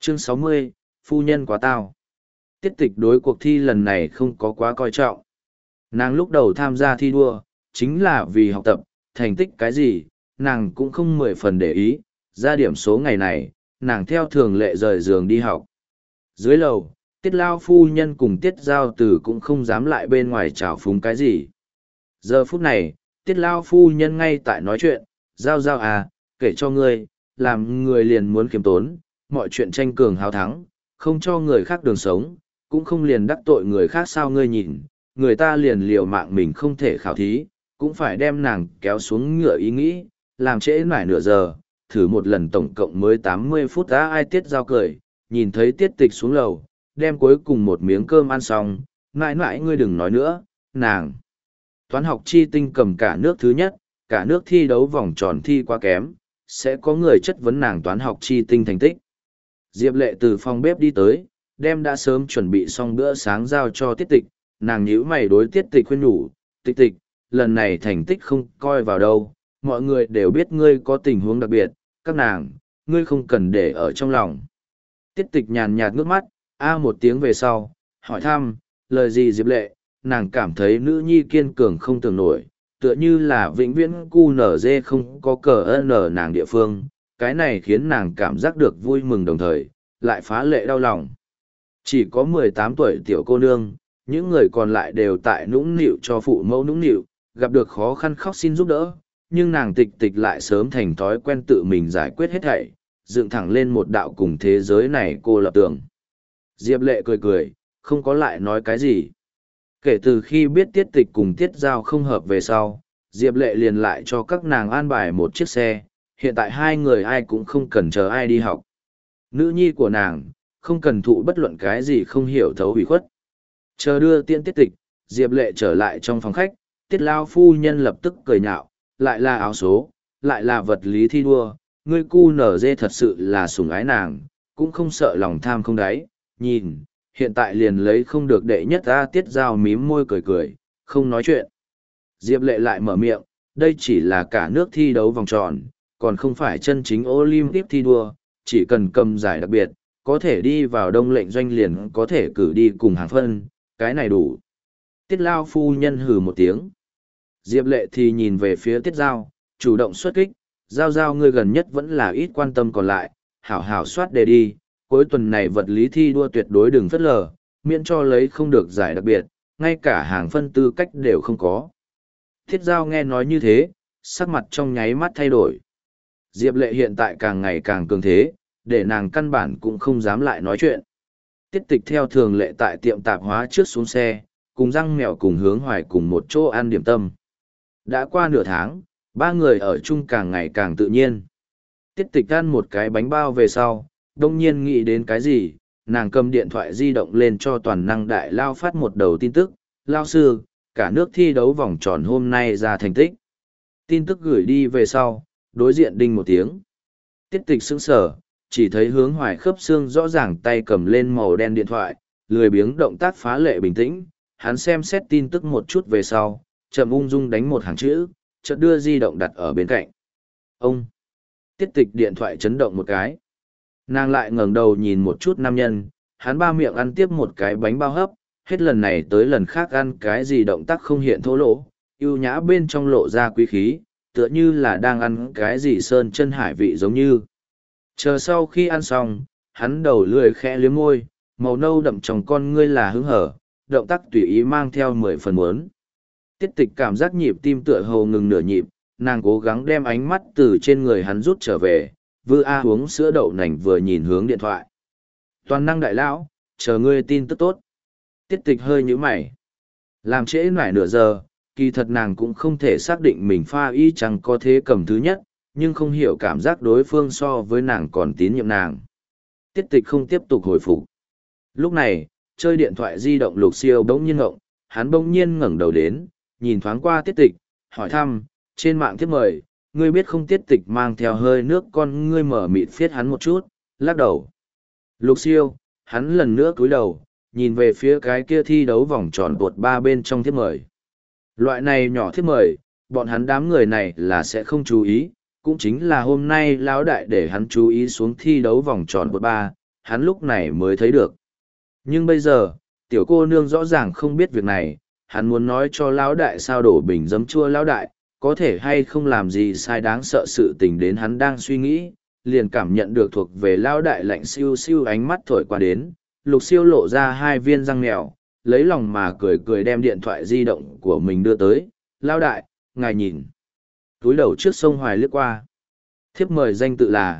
Chương 60, phu nhân quá tao. Tiết tịch đối cuộc thi lần này không có quá coi trọng. Nàng lúc đầu tham gia thi đua, chính là vì học tập, thành tích cái gì, nàng cũng không 10 phần để ý. Ra điểm số ngày này, nàng theo thường lệ rời giường đi học. Dưới lầu, Tiết Lao phu nhân cùng Tiết Giao Tử cũng không dám lại bên ngoài trào phúng cái gì. Giờ phút này, Tiết Lao phu nhân ngay tại nói chuyện, Giao Giao à, kể cho ngươi, làm người liền muốn khiêm tốn, mọi chuyện tranh cường hào thắng, không cho người khác đường sống, cũng không liền đắc tội người khác sao ngươi nhìn, người ta liền liều mạng mình không thể khảo thí, cũng phải đem nàng kéo xuống ngựa ý nghĩ, làm trễ mãi nửa giờ, thử một lần tổng cộng mới 80 phút đã ai Tiết Giao cười, nhìn thấy Tiết Tịch xuống lầu, đem cuối cùng một miếng cơm ăn xong, mãi mãi ngươi đừng nói nữa, nàng. Toán học chi tinh cầm cả nước thứ nhất, cả nước thi đấu vòng tròn thi quá kém, sẽ có người chất vấn nàng toán học chi tinh thành tích. Diệp Lệ từ phòng bếp đi tới, đem đã sớm chuẩn bị xong bữa sáng giao cho Tiết Tịch, nàng nhíu mày đối Tiết Tịch khuyên nhủ, Tịch Tịch, lần này thành tích không coi vào đâu, mọi người đều biết ngươi có tình huống đặc biệt, các nàng, ngươi không cần để ở trong lòng. Tiết Tịch nhàn nhạt ngước mắt, một tiếng về sau, hỏi thăm, lời gì Diệp Lệ, nàng cảm thấy nữ nhi kiên cường không tưởng nổi, tựa như là vĩnh viễn cu nở dê không có cờ nở nàng địa phương, cái này khiến nàng cảm giác được vui mừng đồng thời, lại phá lệ đau lòng. Chỉ có 18 tuổi tiểu cô nương, những người còn lại đều tại nũng nịu cho phụ mẫu nũng nịu, gặp được khó khăn khóc xin giúp đỡ, nhưng nàng Tịch Tịch lại sớm thành thói quen tự mình giải quyết hết thảy, dựng thẳng lên một đạo cùng thế giới này cô lập tường. Diệp Lệ cười cười, không có lại nói cái gì. Kể từ khi biết Tiết Tịch cùng Tiết Giao không hợp về sau, Diệp Lệ liền lại cho các nàng an bài một chiếc xe, hiện tại hai người ai cũng không cần chờ ai đi học. Nữ nhi của nàng, không cần thụ bất luận cái gì không hiểu thấu hủy khuất. Chờ đưa tiễn Tiết Tịch, Diệp Lệ trở lại trong phòng khách, Tiết Lao phu nhân lập tức cười nhạo, lại là áo số, lại là vật lý thi đua, ngươi cu nở dê thật sự là sủng ái nàng, cũng không sợ lòng tham không đáy, nhìn, hiện tại liền lấy không được đệ nhất ta. Tiết Giao mím môi cười cười, không nói chuyện. Diệp Lệ lại mở miệng, đây chỉ là cả nước thi đấu vòng tròn, còn không phải chân chính Olympic thi đua, chỉ cần cầm giải đặc biệt, có thể đi vào đông lệnh doanh liền có thể cử đi cùng hàng phân, cái này đủ. Tiết Lao phu nhân hừ một tiếng. Diệp Lệ thì nhìn về phía Tiết Giao, chủ động xuất kích, Giao Giao ngươi gần nhất vẫn là ít quan tâm còn lại, hảo hảo soát đề đi, cuối tuần này vật lý thi đua tuyệt đối đừng phớt lờ, miễn cho lấy không được giải đặc biệt, ngay cả hàng phân tư cách đều không có. Thiết Giao nghe nói như thế, sắc mặt trong nháy mắt thay đổi. Diệp Lệ hiện tại càng ngày càng cường thế, để nàng căn bản cũng không dám lại nói chuyện. Tiết Tịch theo thường lệ tại tiệm tạp hóa trước xuống xe, cùng Răng Mèo cùng Hướng Hoài cùng một chỗ ăn điểm tâm. Đã qua nửa tháng, ba người ở chung càng ngày càng tự nhiên. Tiết Tịch ăn một cái bánh bao về sau, đông nhiên nghĩ đến cái gì, nàng cầm điện thoại di động lên cho toàn năng đại lao phát một đầu tin tức, lao sư, cả nước thi đấu vòng tròn hôm nay ra thành tích. Tin tức gửi đi về sau, đối diện đinh một tiếng. Tiết Tịch sững sờ, chỉ thấy Hướng Hoài khớp xương rõ ràng tay cầm lên màu đen điện thoại, lười biếng động tác phá lệ bình tĩnh, hắn xem xét tin tức một chút về sau, chậm ung dung đánh một hàng chữ, chợt đưa di động đặt ở bên cạnh. Ông! Tiết Tịch điện thoại chấn động một cái. Nàng lại ngẩng đầu nhìn một chút nam nhân, hắn ba miệng ăn tiếp một cái bánh bao hấp, hết lần này tới lần khác ăn cái gì động tác không hiện thô lỗ, ưu nhã bên trong lộ ra quý khí, tựa như là đang ăn cái gì sơn chân hải vị giống như. Chờ sau khi ăn xong, hắn đầu lười khẽ liếm môi, màu nâu đậm trong con ngươi là hứng hở, động tác tùy ý mang theo 10 phần muốn. Tiết Tịch cảm giác nhịp tim tựa hồ ngừng nửa nhịp, nàng cố gắng đem ánh mắt từ trên người hắn rút trở về, vừa uống sữa đậu nành vừa nhìn hướng điện thoại. Toàn năng đại lão, chờ ngươi tin tức tốt. Tiết Tịch hơi nhíu mày. Làm trễ nải nửa giờ, kỳ thật nàng cũng không thể xác định mình pha y chẳng có thế cầm thứ nhất, nhưng không hiểu cảm giác đối phương so với nàng còn tín nhiệm nàng. Tiết Tịch không tiếp tục hồi phục. Lúc này, chơi điện thoại di động Lục Siêu bỗng nhiên ngộng, hắn bỗng nhiên ngẩng đầu đến, nhìn thoáng qua Tiết Tịch, hỏi thăm, trên mạng thiếp mời, ngươi biết không? Tiết Tịch mang theo hơi nước con ngươi mở mịt phiết hắn một chút, lắc đầu. Lục Siêu, hắn lần nữa cúi đầu, nhìn về phía cái kia thi đấu vòng tròn tuột ba bên trong thiếp mời. Loại này nhỏ thiếp mời, bọn hắn đám người này là sẽ không chú ý, cũng chính là hôm nay lão đại để hắn chú ý xuống thi đấu vòng tròn tuột ba, hắn lúc này mới thấy được. Nhưng bây giờ, tiểu cô nương rõ ràng không biết việc này, hắn muốn nói cho lão đại sao đổ bình giấm chua lão đại, có thể hay không làm gì sai đáng sợ sự tình đến hắn đang suy nghĩ, liền cảm nhận được thuộc về lão đại lạnh siêu siêu ánh mắt thổi qua đến, Lục Siêu lộ ra hai viên răng mèo, lấy lòng mà cười cười đem điện thoại di động của mình đưa tới, lão đại, ngài nhìn. Túi đầu trước sông Hoài lướt qua. Thiếp mời danh tự là,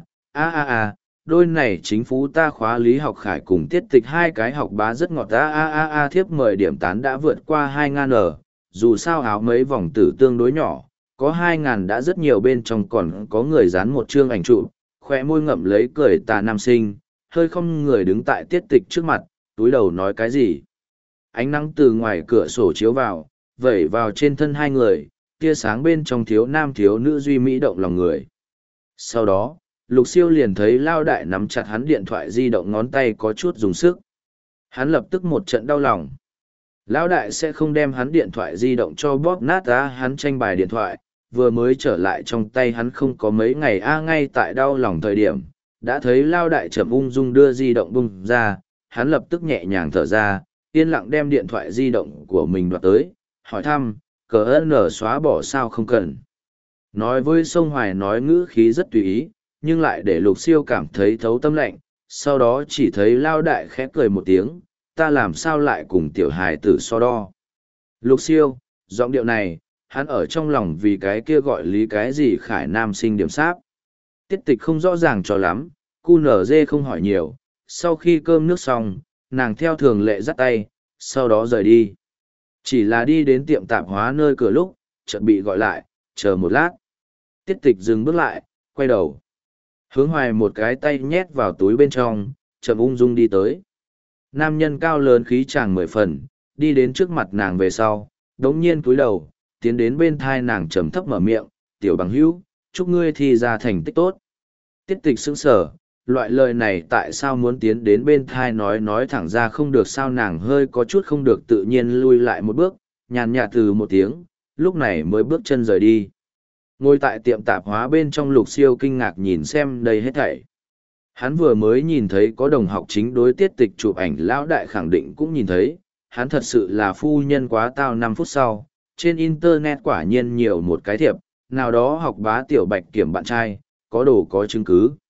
đôi này chính phú ta khóa lý học khải cùng tiết tịch hai cái học bá rất ngọt thiếp mời điểm tán đã vượt qua 2.000 dù sao áo mấy vòng tử tương đối nhỏ, có 2.000 đã rất nhiều, bên trong còn có người dán một chương ảnh trụ, khoe môi ngậm lấy cười tà nam sinh, hơi không người đứng tại tiết tịch trước mặt, túi đầu nói cái gì. Ánh nắng từ ngoài cửa sổ chiếu vào, vẩy vào trên thân hai người, tia sáng bên trong thiếu nam thiếu nữ duy mỹ động lòng người. Sau đó, Lục Siêu liền thấy Lao Đại nắm chặt hắn điện thoại di động, ngón tay có chút dùng sức. Hắn lập tức một trận đau lòng. Lão Đại sẽ không đem hắn điện thoại di động cho bóp nát ra, hắn tranh bài điện thoại, vừa mới trở lại trong tay hắn không có mấy ngày ngay tại đau lòng thời điểm, đã thấy Lao Đại chậm ung dung đưa di động bung ra, hắn lập tức nhẹ nhàng thở ra, yên lặng đem điện thoại di động của mình đoạt tới, hỏi thăm, cờ nở xóa bỏ sao không cần. Nói với Sông Hoài nói ngữ khí rất tùy ý, nhưng lại để Lục Siêu cảm thấy thấu tâm lạnh, sau đó chỉ thấy Lao Đại khẽ cười một tiếng, ta làm sao lại cùng tiểu hài tử so đo. Lục Siêu, giọng điệu này, hắn ở trong lòng vì cái kia gọi lý cái gì khải nam sinh điểm sáp. Tiết tịch không rõ ràng cho lắm, cu nở dê không hỏi nhiều, sau khi cơm nước xong, nàng theo thường lệ dắt tay, sau đó rời đi. Chỉ là đi đến tiệm tạp hóa nơi cửa lúc, chợt bị gọi lại, chờ một lát. Tiết tịch dừng bước lại, quay đầu. Hướng Hoài một cái tay nhét vào túi bên trong, chậm ung dung đi tới. Nam nhân cao lớn khí chàng 10 phần, đi đến trước mặt nàng về sau, đống nhiên cúi đầu, tiến đến bên thai nàng trầm thấp mở miệng, tiểu bằng hữu, chúc ngươi thi ra thành tích tốt. Tiết tịch sững sờ, loại lời này tại sao muốn tiến đến bên thai nói thẳng ra không được, sao nàng hơi có chút không được tự nhiên lui lại một bước, nhàn nhạt từ một tiếng, lúc này mới bước chân rời đi. Ngồi tại tiệm tạp hóa bên trong, Lục Siêu kinh ngạc nhìn xem đây hết thảy. Hắn vừa mới nhìn thấy có đồng học chính đối tiết tịch chụp ảnh, lão đại khẳng định cũng nhìn thấy, hắn thật sự là phu nhân quá tao. 5 phút sau, trên internet quả nhiên nhiều một cái thiệp, nào đó học bá tiểu bạch kiểm bạn trai, có đồ có chứng cứ.